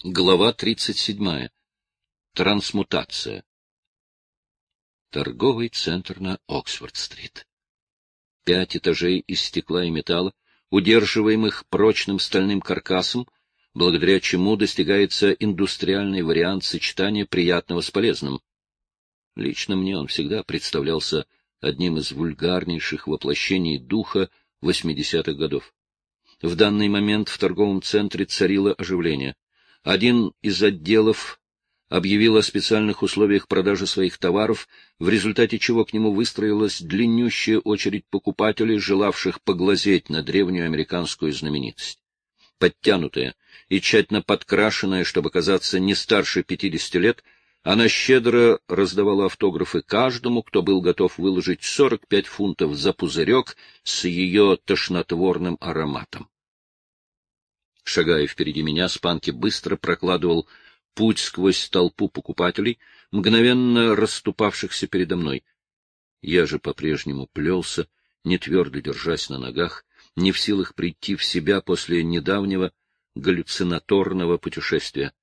Глава 37. Трансмутация. Торговый центр на Оксфорд-стрит. 5 этажей из стекла и металла, удерживаемых прочным стальным каркасом, благодаря чему достигается индустриальный вариант сочетания приятного с полезным. Лично мне он всегда представлялся одним из вульгарнейших воплощений духа 80-х годов. В данный момент в торговом центре царило оживление. Один из отделов объявил о специальных условиях продажи своих товаров, в результате чего к нему выстроилась длиннющая очередь покупателей, желавших поглазеть на древнюю американскую знаменитость. Подтянутая и тщательно подкрашенная, чтобы казаться не старше 50 лет, она щедро раздавала автографы каждому, кто был готов выложить 45 фунтов за пузырек с ее тошнотворным ароматом. Шагая впереди меня, Спанки быстро прокладывал путь сквозь толпу покупателей, мгновенно расступавшихся передо мной. Я же по-прежнему плелся, не твердо держась на ногах, не в силах прийти в себя после недавнего галлюцинаторного путешествия.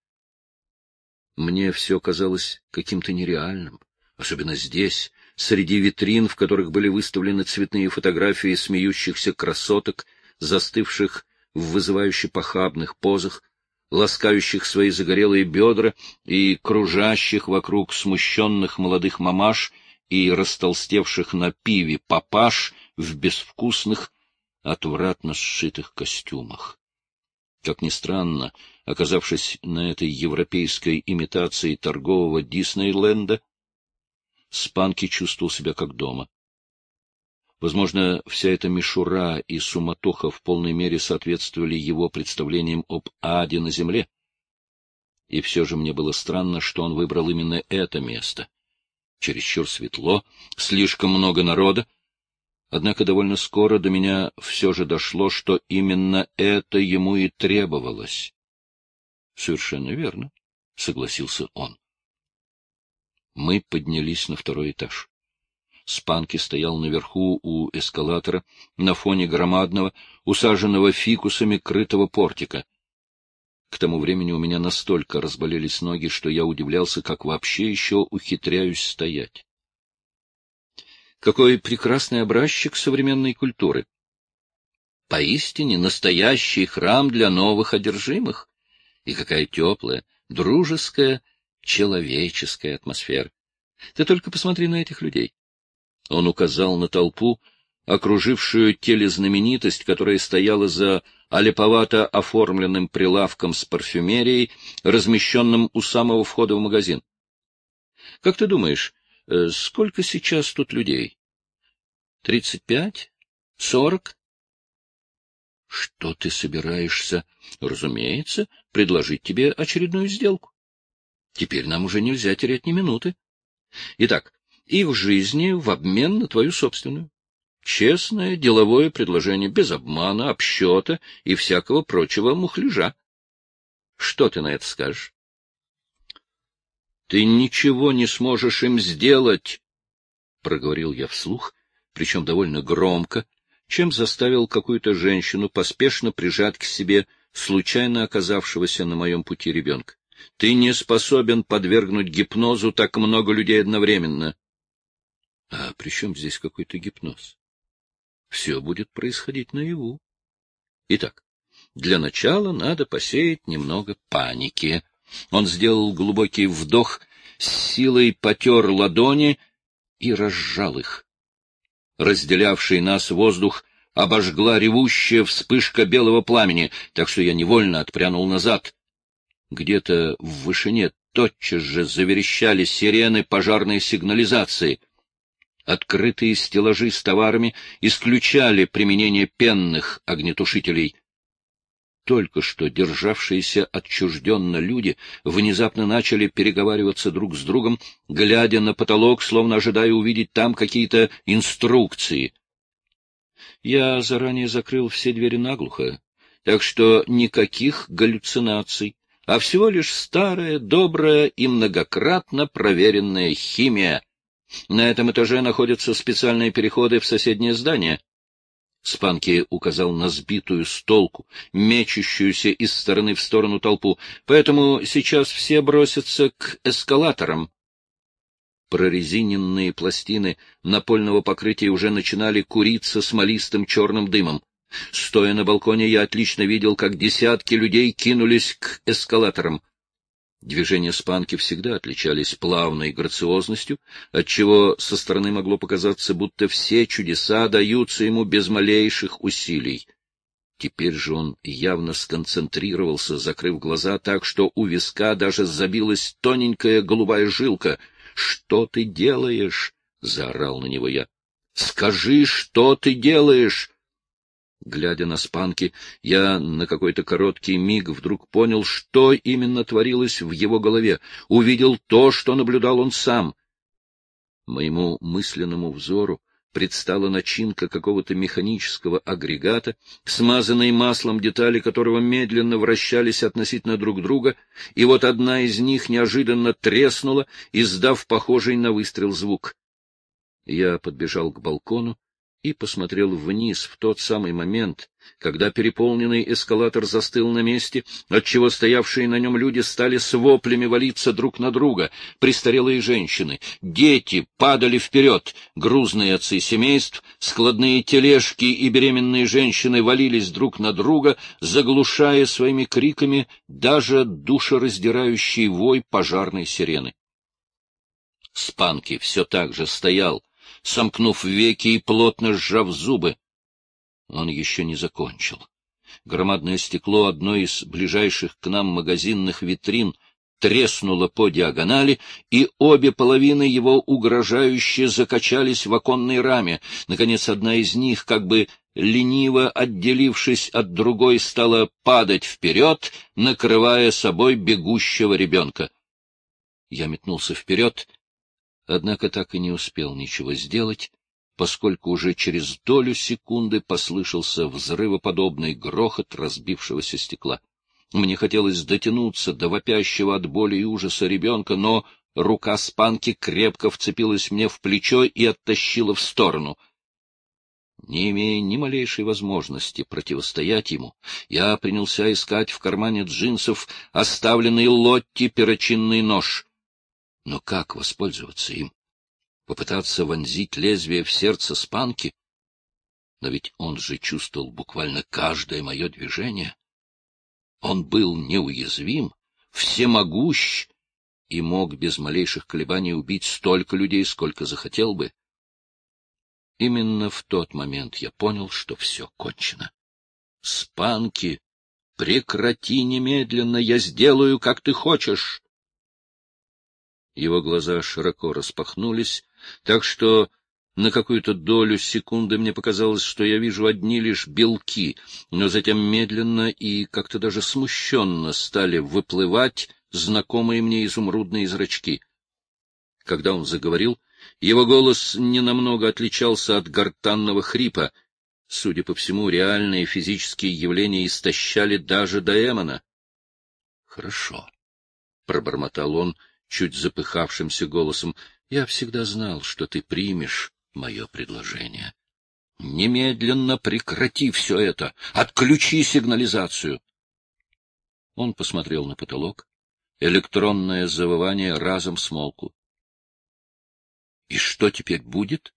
Мне все казалось каким-то нереальным, особенно здесь, среди витрин, в которых были выставлены цветные фотографии смеющихся красоток, застывших в вызывающе похабных позах, ласкающих свои загорелые бедра и кружащих вокруг смущенных молодых мамаш и растолстевших на пиве папаш в безвкусных, отвратно сшитых костюмах. Как ни странно, оказавшись на этой европейской имитации торгового Диснейленда, Спанки чувствовал себя как дома. Возможно, вся эта мишура и суматоха в полной мере соответствовали его представлениям об аде на земле. И все же мне было странно, что он выбрал именно это место. Чересчур светло, слишком много народа. Однако довольно скоро до меня все же дошло, что именно это ему и требовалось. — Совершенно верно, — согласился он. Мы поднялись на 2-й этаж. Спанки стоял наверху у эскалатора, на фоне громадного, усаженного фикусами крытого портика. К тому времени у меня настолько разболелись ноги, что я удивлялся, как вообще еще ухитряюсь стоять. Какой прекрасный образчик современной культуры! Поистине настоящий храм для новых одержимых. И какая теплая, дружеская, человеческая атмосфера! Ты только посмотри на этих людей. Он указал на толпу, окружившую телезнаменитость, которая стояла за олиповато оформленным прилавком с парфюмерией, размещенным у самого входа в магазин. — Как ты думаешь, сколько сейчас тут людей? 35? 40? — Что ты собираешься? — Разумеется, предложить тебе очередную сделку. Теперь нам уже нельзя терять ни минуты. Итак, их жизни в обмен на твою собственную. Честное деловое предложение, без обмана, обсчета и всякого прочего мухляжа. Что ты на это скажешь? — Ты ничего не сможешь им сделать, — проговорил я вслух, причем довольно громко, чем заставил какую-то женщину поспешно прижать к себе случайно оказавшегося на моем пути ребенка. Ты не способен подвергнуть гипнозу так много людей одновременно. А при чем здесь какой-то гипноз? Все будет происходить наяву. Итак, для начала надо посеять немного паники. Он сделал глубокий вдох, с силой потер ладони и разжал их. Разделявший нас воздух обожгла ревущая вспышка белого пламени, так что я невольно отпрянул назад. Где-то в вышине тотчас же заверещали сирены пожарной сигнализации. Открытые стеллажи с товарами исключали применение пенных огнетушителей. Только что державшиеся отчужденно люди внезапно начали переговариваться друг с другом, глядя на потолок, словно ожидая увидеть там какие-то инструкции. Я заранее закрыл все двери наглухо, так что никаких галлюцинаций, а всего лишь старая, добрая и многократно проверенная химия. На этом этаже находятся специальные переходы в соседнее здание. Спанки указал на сбитую с толку, мечущуюся из стороны в сторону толпу. Поэтому сейчас все бросятся к эскалаторам. Прорезиненные пластины напольного покрытия уже начинали куриться смолистым черным дымом. Стоя на балконе, я отлично видел, как десятки людей кинулись к эскалаторам. Движения Спанки всегда отличались плавной грациозностью, отчего со стороны могло показаться, будто все чудеса даются ему без малейших усилий. Теперь же он явно сконцентрировался, закрыв глаза так, что у виска даже забилась тоненькая голубая жилка. — Что ты делаешь? — заорал на него я. — Скажи, что ты делаешь? Глядя на Спанки, я на какой-то короткий миг вдруг понял, что именно творилось в его голове, увидел то, что наблюдал он сам. Моему мысленному взору предстала начинка какого-то механического агрегата, смазанные маслом детали которого медленно вращались относительно друг друга, и вот одна из них неожиданно треснула, издав похожий на выстрел звук. Я подбежал к балкону и посмотрел вниз в тот самый момент, когда переполненный эскалатор застыл на месте, отчего стоявшие на нем люди стали с воплями валиться друг на друга. Престарелые женщины, дети падали вперед, грузные отцы семейств, складные тележки и беременные женщины валились друг на друга, заглушая своими криками даже душераздирающий вой пожарной сирены. Спанки все так же стоял, сомкнув веки и плотно сжав зубы. Он еще не закончил. Громадное стекло одной из ближайших к нам магазинных витрин треснуло по диагонали, и обе половины его угрожающе закачались в оконной раме. Наконец, одна из них, как бы лениво отделившись от другой, стала падать вперед, накрывая собой бегущего ребенка. Я метнулся вперед, однако так и не успел ничего сделать, поскольку уже через долю секунды послышался взрывоподобный грохот разбившегося стекла. Мне хотелось дотянуться до вопящего от боли и ужаса ребенка, но рука Спанки крепко вцепилась мне в плечо и оттащила в сторону. Не имея ни малейшей возможности противостоять ему, я принялся искать в кармане джинсов оставленный Лотти перочинный нож. Но как воспользоваться им? Попытаться вонзить лезвие в сердце Спанки? Но ведь он же чувствовал буквально каждое мое движение. Он был неуязвим, всемогущ и мог без малейших колебаний убить столько людей, сколько захотел бы. Именно в тот момент я понял, что все кончено. Спанки, прекрати немедленно, я сделаю, как ты хочешь. Его глаза широко распахнулись, так что на какую-то долю секунды мне показалось, что я вижу одни лишь белки, но затем медленно и как-то даже смущенно стали выплывать знакомые мне изумрудные зрачки. Когда он заговорил, его голос ненамного отличался от гортанного хрипа. Судя по всему, реальные физические явления истощали даже Даэмона. — Хорошо, — пробормотал он чуть запыхавшимся голосом, — я всегда знал, что ты примешь мое предложение. Немедленно прекрати все это! Отключи сигнализацию! Он посмотрел на потолок. Электронное завывание разом смолкло. — И что теперь будет?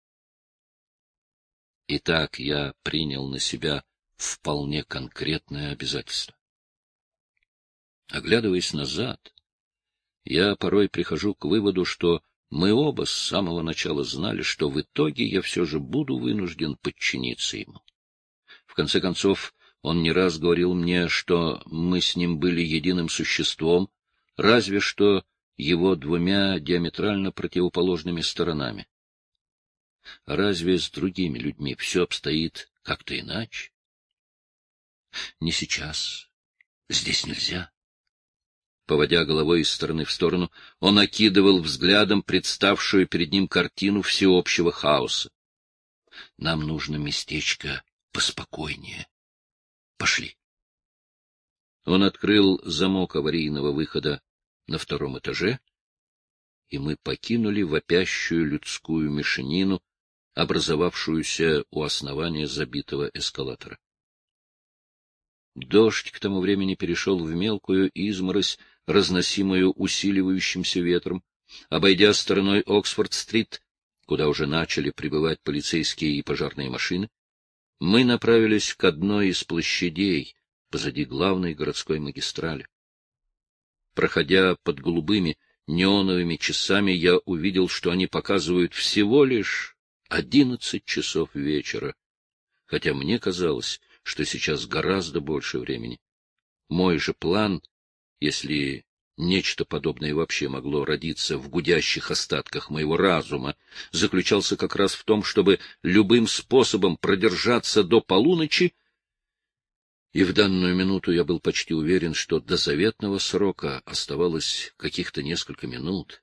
Итак, я принял на себя вполне конкретное обязательство. Оглядываясь назад, я порой прихожу к выводу, что мы оба с самого начала знали, что в итоге я все же буду вынужден подчиниться ему. В конце концов, он не раз говорил мне, что мы с ним были единым существом, разве что его двумя диаметрально противоположными сторонами. Разве с другими людьми все обстоит как-то иначе? Не сейчас. Здесь нельзя. Поводя головой из стороны в сторону, он окидывал взглядом представшую перед ним картину всеобщего хаоса. Нам нужно местечко поспокойнее. Пошли. Он открыл замок аварийного выхода на втором этаже, и мы покинули вопящую людскую мешанину, образовавшуюся у основания забитого эскалатора. Дождь к тому времени перешел в мелкую изморозь, разносимую усиливающимся ветром. Обойдя стороной Оксфорд-стрит, куда уже начали прибывать полицейские и пожарные машины, мы направились к одной из площадей позади главной городской магистрали. Проходя под голубыми неоновыми часами, я увидел, что они показывают всего лишь 11 часов вечера, хотя мне казалось, что сейчас гораздо больше времени. Мой же план, если нечто подобное вообще могло родиться в гудящих остатках моего разума, заключался как раз в том, чтобы любым способом продержаться до полуночи, и в данную минуту я был почти уверен, что до заветного срока оставалось каких-то несколько минут.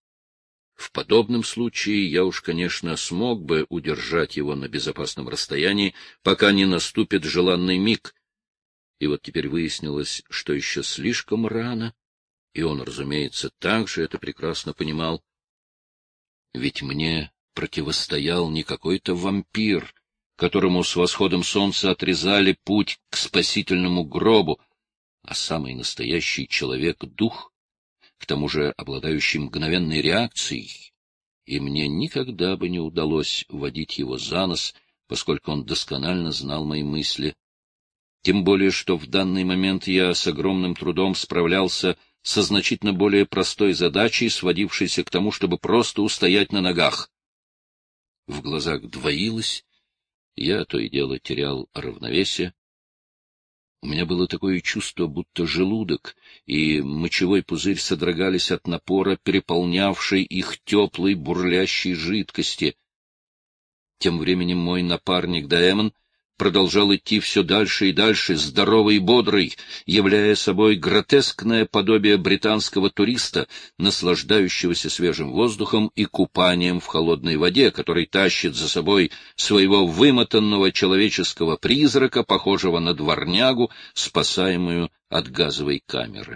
В подобном случае я уж, конечно, смог бы удержать его на безопасном расстоянии, пока не наступит желанный миг. И вот теперь выяснилось, что еще слишком рано, и он, разумеется, также это прекрасно понимал. Ведь мне противостоял не какой-то вампир, которому с восходом солнца отрезали путь к спасительному гробу, а самый настоящий человек-дух, к тому же обладающий мгновенной реакцией, и мне никогда бы не удалось водить его за нос, поскольку он досконально знал мои мысли. Тем более, что в данный момент я с огромным трудом справлялся со значительно более простой задачей, сводившейся к тому, чтобы просто устоять на ногах. В глазах двоилось, я то и дело терял равновесие. У меня было такое чувство, будто желудок и мочевой пузырь содрогались от напора, переполнявшей их теплой бурлящей жидкости. Тем временем мой напарник Даэмон продолжал идти все дальше и дальше, здоровый и бодрый, являя собой гротескное подобие британского туриста, наслаждающегося свежим воздухом и купанием в холодной воде, который тащит за собой своего вымотанного человеческого призрака, похожего на дворнягу, спасаемую от газовой камеры.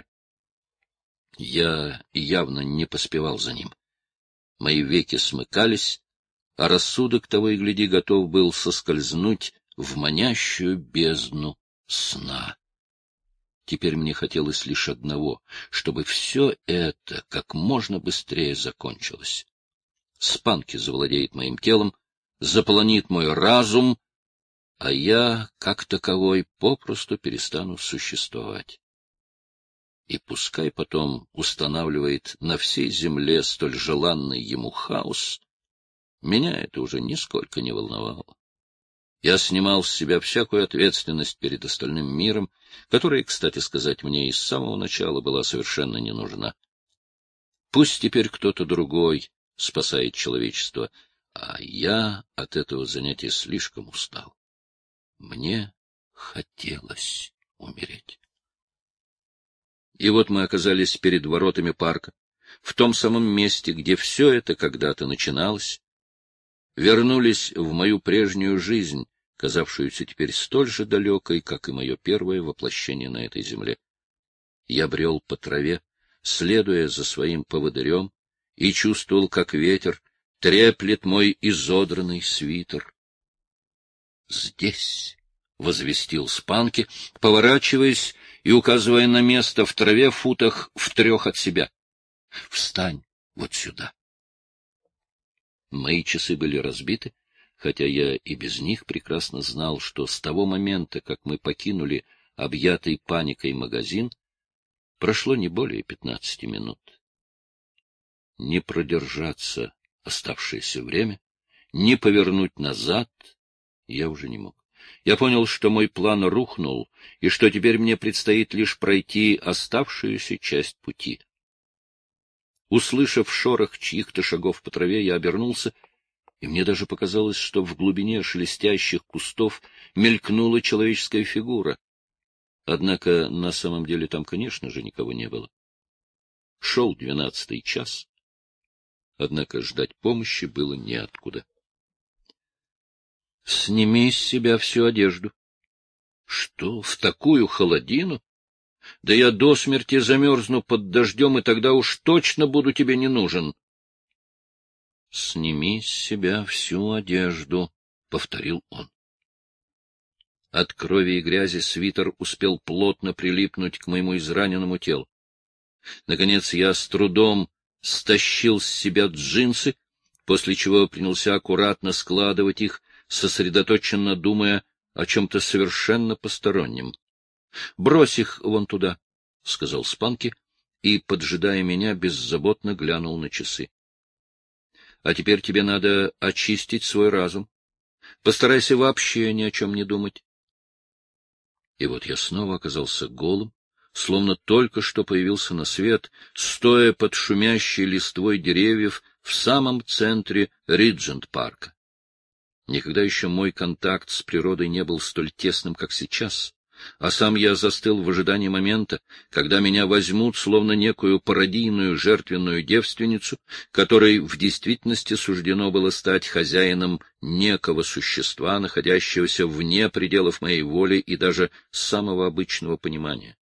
Я явно не поспевал за ним. Мои веки смыкались, а рассудок того и гляди готов был соскользнуть в манящую бездну сна. Теперь мне хотелось лишь одного, чтобы все это как можно быстрее закончилось. Спанки завладеет моим телом, заполонит мой разум, а я, как таковой, попросту перестану существовать. И пускай потом устанавливает на всей земле столь желанный ему хаос, меня это уже нисколько не волновало. Я снимал с себя всякую ответственность перед остальным миром, которая, кстати сказать, мне и с самого начала была совершенно не нужна. Пусть теперь кто-то другой спасает человечество, а я от этого занятия слишком устал. Мне хотелось умереть. И вот мы оказались перед воротами парка, в том самом месте, где все это когда-то начиналось, вернулись в мою прежнюю жизнь, казавшуюся теперь столь же далекой, как и мое первое воплощение на этой земле. Я брел по траве, следуя за своим поводырем, и чувствовал, как ветер треплет мой изодранный свитер. «Здесь!» — возвестил Спанки, поворачиваясь и указывая на место в траве в футах в 3 от себя. «Встань вот сюда!» Мои часы были разбиты, хотя я и без них прекрасно знал, что с того момента, как мы покинули объятый паникой магазин, прошло не более 15 минут. Не продержаться оставшееся время, не повернуть назад я уже не мог. Я понял, что мой план рухнул, и что теперь мне предстоит лишь пройти оставшуюся часть пути. Услышав шорох чьих-то шагов по траве, я обернулся, и мне даже показалось, что в глубине шелестящих кустов мелькнула человеческая фигура. Однако на самом деле там, конечно же, никого не было. Шел 12-й час, однако ждать помощи было неоткуда. — Сними с себя всю одежду. — Что, в такую холодину? Да я до смерти замерзну под дождем, и тогда уж точно буду тебе не нужен. «Сними с себя всю одежду», — повторил он. От крови и грязи свитер успел плотно прилипнуть к моему израненному телу. Наконец я с трудом стащил с себя джинсы, после чего принялся аккуратно складывать их, сосредоточенно думая о чем-то совершенно постороннем. — Брось их вон туда, — сказал Спанки, и, поджидая меня, беззаботно глянул на часы. — А теперь тебе надо очистить свой разум. Постарайся вообще ни о чем не думать. И вот я снова оказался голым, словно только что появился на свет, стоя под шумящей листвой деревьев в самом центре Риджент-парка. Никогда еще мой контакт с природой не был столь тесным, как сейчас, а сам я застыл в ожидании момента, когда меня возьмут словно некую пародийную жертвенную девственницу, которой в действительности суждено было стать хозяином некого существа, находящегося вне пределов моей воли и даже самого обычного понимания.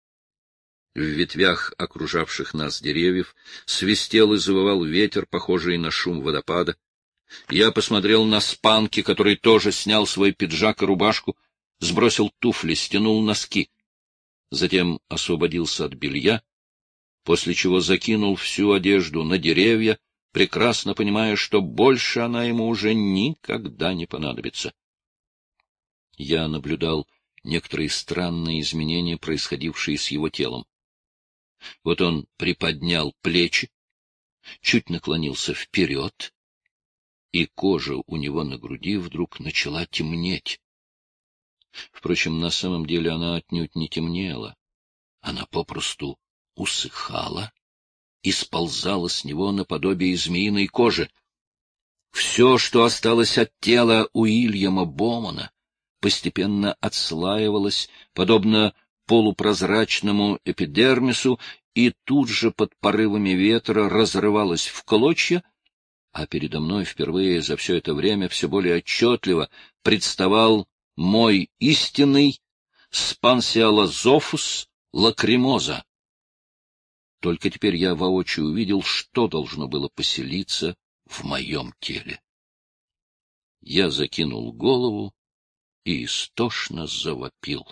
В ветвях окружавших нас деревьев свистел и завывал ветер, похожий на шум водопада. Я посмотрел на Спанки, который тоже снял свой пиджак и рубашку, сбросил туфли, стянул носки. Затем освободился от белья, после чего закинул всю одежду на деревья, прекрасно понимая, что больше она ему уже никогда не понадобится. Я наблюдал некоторые странные изменения, происходившие с его телом. Вот он приподнял плечи, чуть наклонился вперед, и кожа у него на груди вдруг начала темнеть. Впрочем, на самом деле она отнюдь не темнела. Она попросту усыхала и сползала с него наподобие змеиной кожи. Все, что осталось от тела Уильяма Бомана, постепенно отслаивалось, подобно полупрозрачному эпидермису, и тут же под порывами ветра разрывалось в клочья, а передо мной впервые за все это время все более отчетливо представал мой истинный спансиалозофус лакримоза. Только теперь я воочию увидел, что должно было поселиться в моем теле. Я закинул голову и истошно завопил.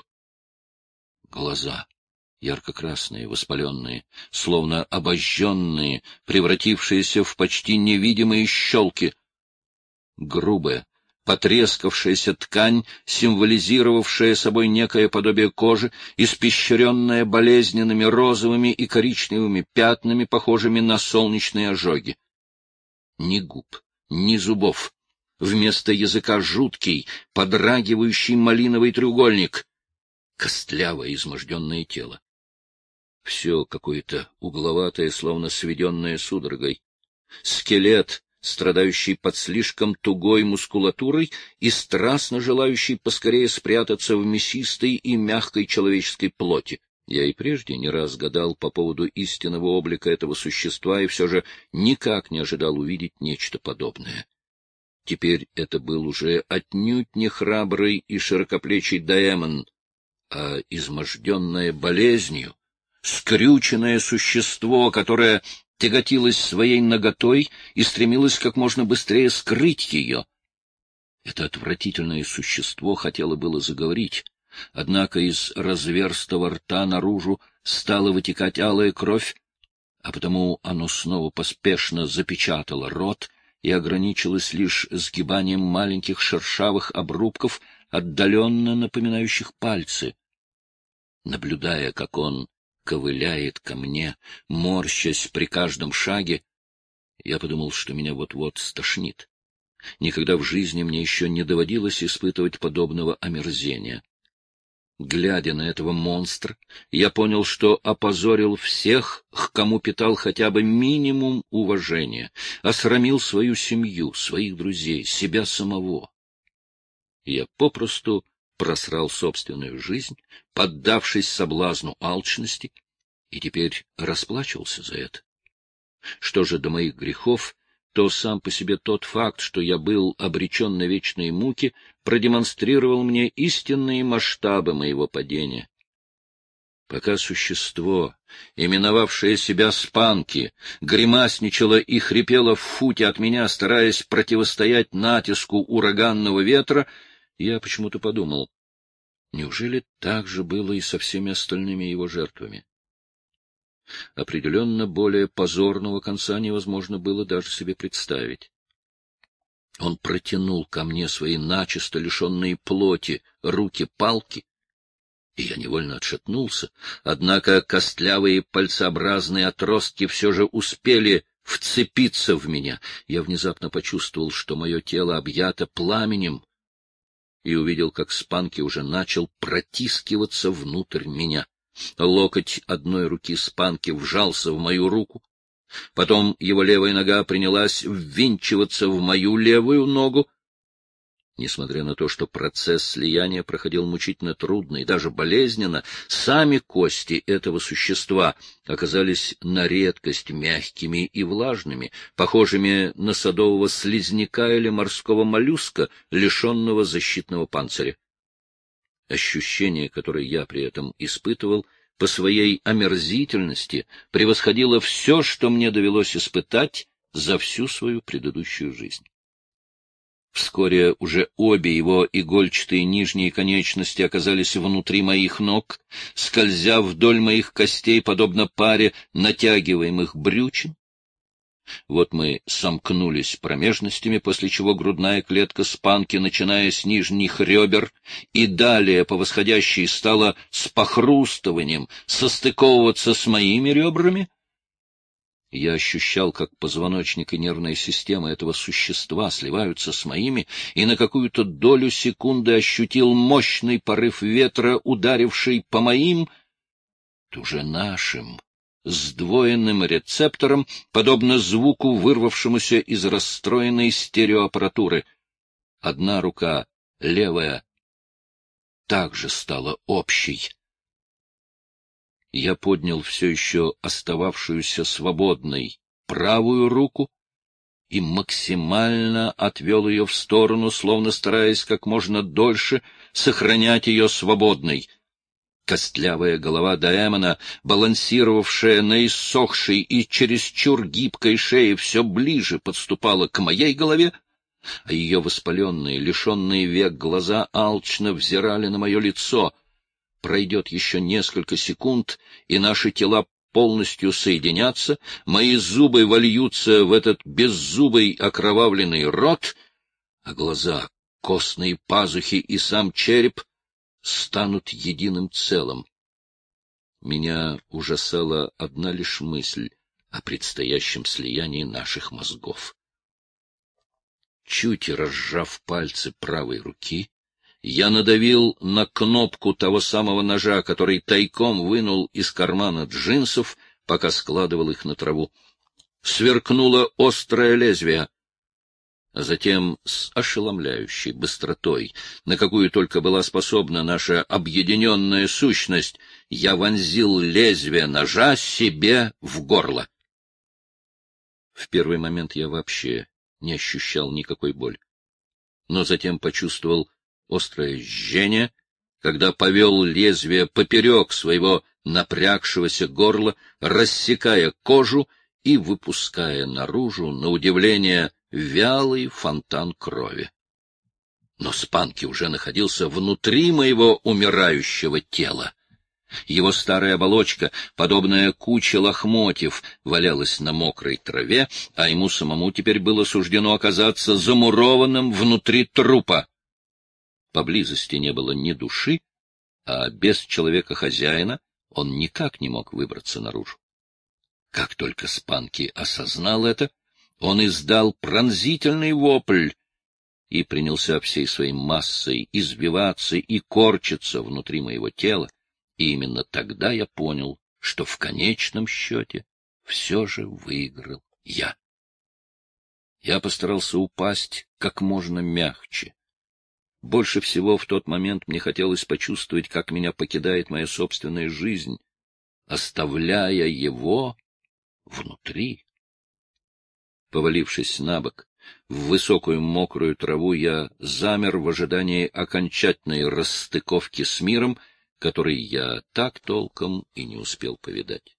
Глаза, ярко-красные, воспаленные, словно обожженные, превратившиеся в почти невидимые щелки. Грубая, потрескавшаяся ткань, символизировавшая собой некое подобие кожи, испещренная болезненными розовыми и коричневыми пятнами, похожими на солнечные ожоги. Ни губ, ни зубов. Вместо языка жуткий, подрагивающий малиновый треугольник. Костлявое, изможденное тело. Все какое-то угловатое, словно сведенное судорогой. Скелет, страдающий под слишком тугой мускулатурой и страстно желающий поскорее спрятаться в мясистой и мягкой человеческой плоти. Я и прежде не раз гадал по поводу истинного облика этого существа и все же никак не ожидал увидеть нечто подобное. Теперь это был уже отнюдь не храбрый и широкоплечий Даэмон, а изможденное болезнью, скрюченное существо, которое тяготилось своей наготой и стремилось как можно быстрее скрыть ее. Это отвратительное существо хотело было заговорить, однако из разверстого рта наружу стала вытекать алая кровь, а потому оно снова поспешно запечатало рот и ограничилось лишь сгибанием маленьких шершавых обрубков, отдаленно напоминающих пальцы. Наблюдая, как он ковыляет ко мне, морщась при каждом шаге, я подумал, что меня вот-вот стошнит. Никогда в жизни мне еще не доводилось испытывать подобного омерзения. Глядя на этого монстра, я понял, что опозорил всех, к кому питал хотя бы минимум уважения, осрамил свою семью, своих друзей, себя самого. Я попросту просрал собственную жизнь, поддавшись соблазну алчности, и теперь расплачивался за это. Что же до моих грехов, то сам по себе тот факт, что я был обречен на вечные муки, продемонстрировал мне истинные масштабы моего падения. Пока существо, именовавшее себя Спанки, гримасничало и хрипело в футе от меня, стараясь противостоять натиску ураганного ветра, я почему-то подумал, неужели так же было и со всеми остальными его жертвами? Определенно, более позорного конца невозможно было даже себе представить. Он протянул ко мне свои начисто лишенные плоти руки-палки, и я невольно отшатнулся, однако костлявые пальцеобразные отростки все же успели вцепиться в меня. Я внезапно почувствовал, что мое тело объято пламенем, и увидел, как Спанки уже начал протискиваться внутрь меня. Локоть одной руки Спанки вжался в мою руку, потом его левая нога принялась ввинчиваться в мою левую ногу. Несмотря на то, что процесс слияния проходил мучительно трудно и даже болезненно, сами кости этого существа оказались на редкость мягкими и влажными, похожими на садового слизняка или морского моллюска, лишенного защитного панциря. Ощущение, которое я при этом испытывал, по своей омерзительности превосходило все, что мне довелось испытать за всю свою предыдущую жизнь. Вскоре уже обе его игольчатые нижние конечности оказались внутри моих ног, скользя вдоль моих костей, подобно паре натягиваемых брючин. Вот мы сомкнулись промежностями, после чего грудная клетка Спанки, начиная с нижних ребер и далее по восходящей, стала с похрустыванием состыковываться с моими ребрами. Я ощущал, как позвоночник и нервная система этого существа сливаются с моими, и на какую-то долю секунды ощутил мощный порыв ветра, ударивший по моим, уже нашим, сдвоенным рецепторам, подобно звуку, вырвавшемуся из расстроенной стереоаппаратуры. Одна рука, левая, также стала общей. Я поднял все еще остававшуюся свободной правую руку и максимально отвел ее в сторону, словно стараясь как можно дольше сохранять ее свободной. Костлявая голова Даэмона, балансировавшая на иссохшей и чересчур гибкой шее, все ближе подступала к моей голове, а ее воспаленные, лишенные век глаза алчно взирали на мое лицо. Пройдет еще несколько секунд, и наши тела полностью соединятся, мои зубы вольются в этот беззубый окровавленный рот, а глаза, костные пазухи и сам череп станут единым целым. Меня ужасала одна лишь мысль о предстоящем слиянии наших мозгов. Чуть разжав пальцы правой руки, я надавил на кнопку того самого ножа, который тайком вынул из кармана джинсов, пока складывал их на траву. Сверкнуло острое лезвие, а затем с ошеломляющей быстротой, на какую только была способна наша объединенная сущность, я вонзил лезвие ножа себе в горло. В первый момент я вообще не ощущал никакой боли, но затем почувствовал острое жжение, когда повел лезвие поперек своего напрягшегося горла, рассекая кожу и выпуская наружу, на удивление, вялый фонтан крови. Но Спанки уже находился внутри моего умирающего тела. Его старая оболочка, подобная куче лохмотьев, валялась на мокрой траве, а ему самому теперь было суждено оказаться замурованным внутри трупа. Поблизости не было ни души, а без человека-хозяина он никак не мог выбраться наружу. Как только Спанки осознал это, он издал пронзительный вопль и принялся всей своей массой избиваться и корчиться внутри моего тела, и именно тогда я понял, что в конечном счете все же выиграл я. Я постарался упасть как можно мягче. Больше всего в тот момент мне хотелось почувствовать, как меня покидает моя собственная жизнь, оставляя его внутри. Повалившись на бок в высокую мокрую траву, я замер в ожидании окончательной расстыковки с миром, который я так толком и не успел повидать.